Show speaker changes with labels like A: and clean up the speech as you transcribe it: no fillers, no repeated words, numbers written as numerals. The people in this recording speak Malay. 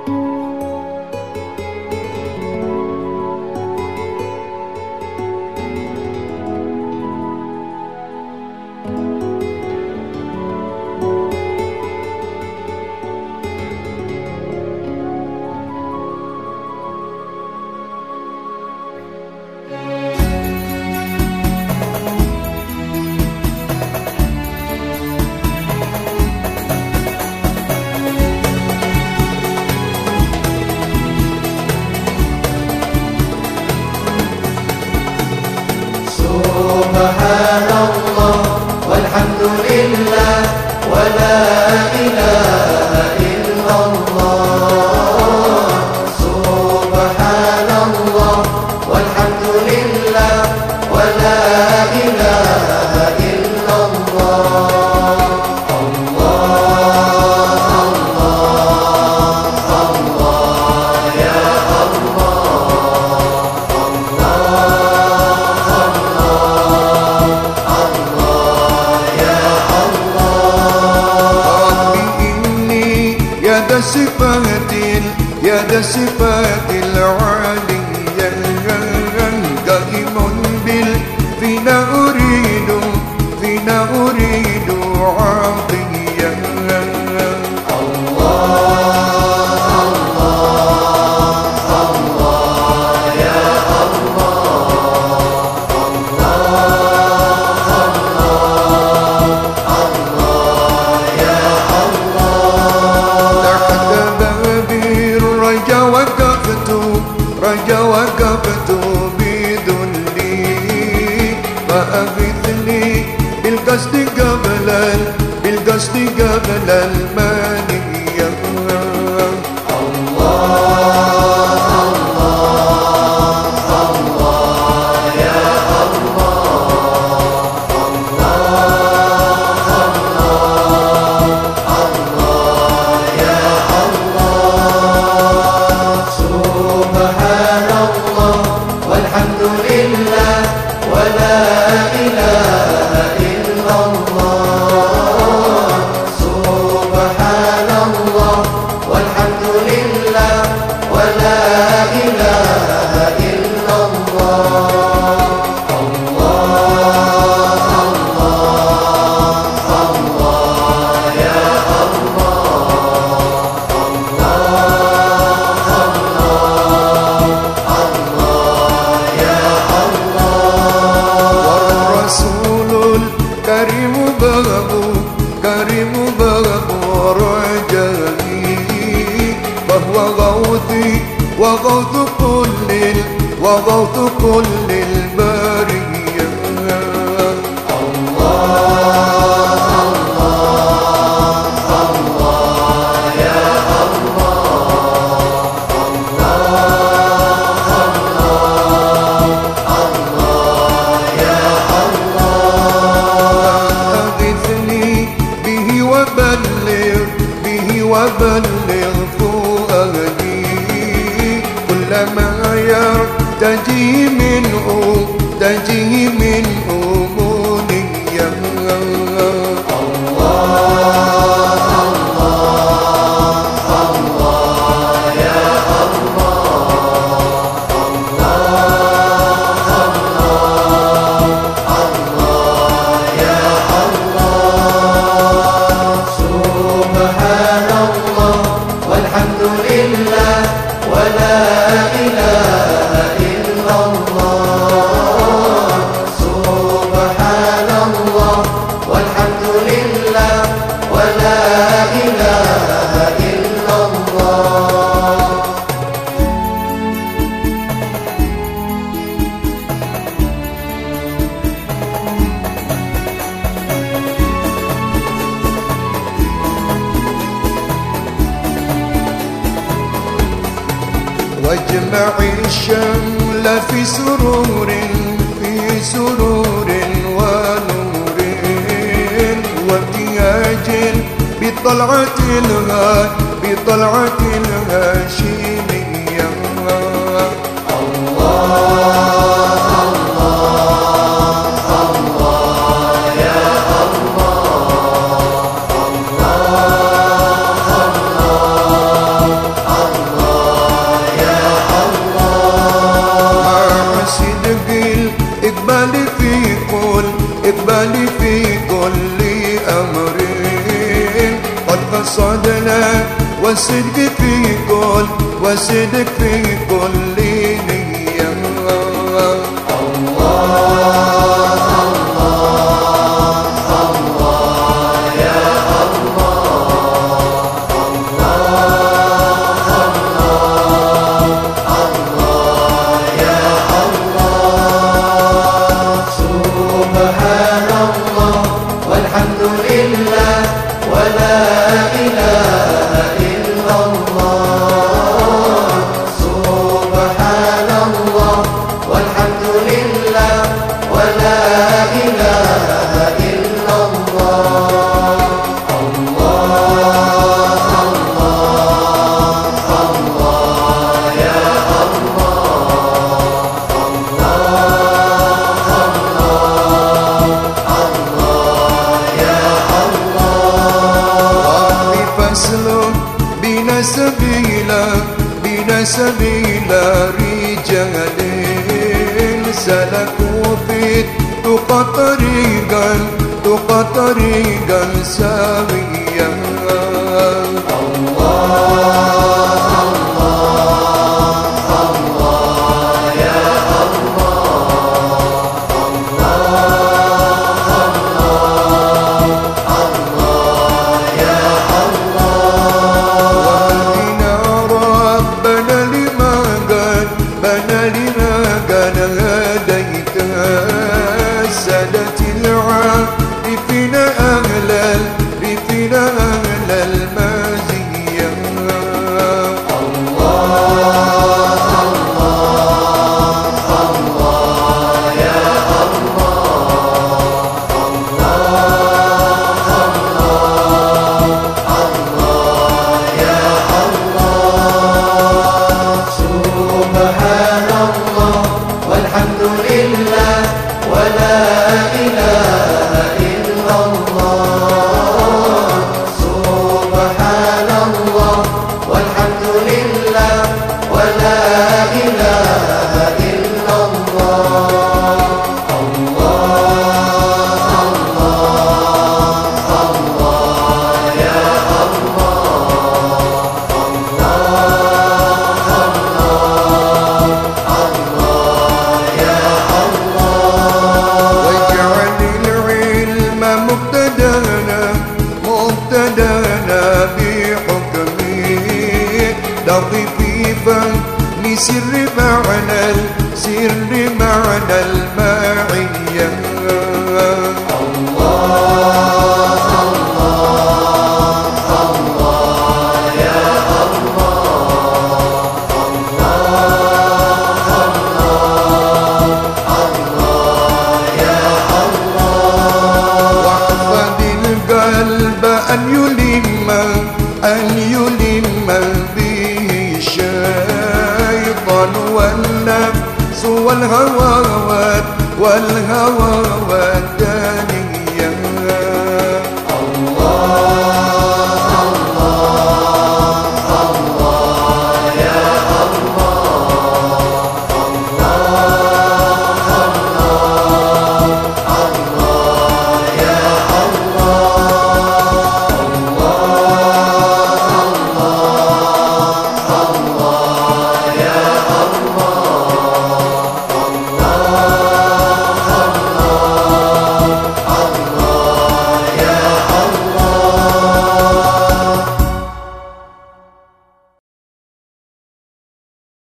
A: Subhanallah walhamdulillah wa la ilaha illallah. Subhanallah walhamdulillah wa la ilaha illallah. Allah, Allah, Allah ya Allah.
B: يا ذا الصفات العالية قائم فينا أريد عطية. وقفت بذلي فأغثني بالقصد قبل المانية.
A: Alhamdulillah wa la ilaha illallah. Subhanallah walhamdulillah wa la ilaha illallah. Allah, Allah, Allah ya Allah.
B: كريم باب رجائي فهو غوثي وغوث كل البرية. وبلغ فؤادي كلما يرتجي منه منية.
A: Alhamdulillah wa la ilaha illallah. Subhanallah walhamdulillah wa la ilaha illallah.
B: واجمع الشمل في سرور ونور وابتهاج بطلعة الهاشمية. والصدق في كل نية. سبيل رجال سلكوا في التقى طريقا سويا. سر معنى المعية. واحفظ القلب أن يلم به الشيطان والنفس والهوى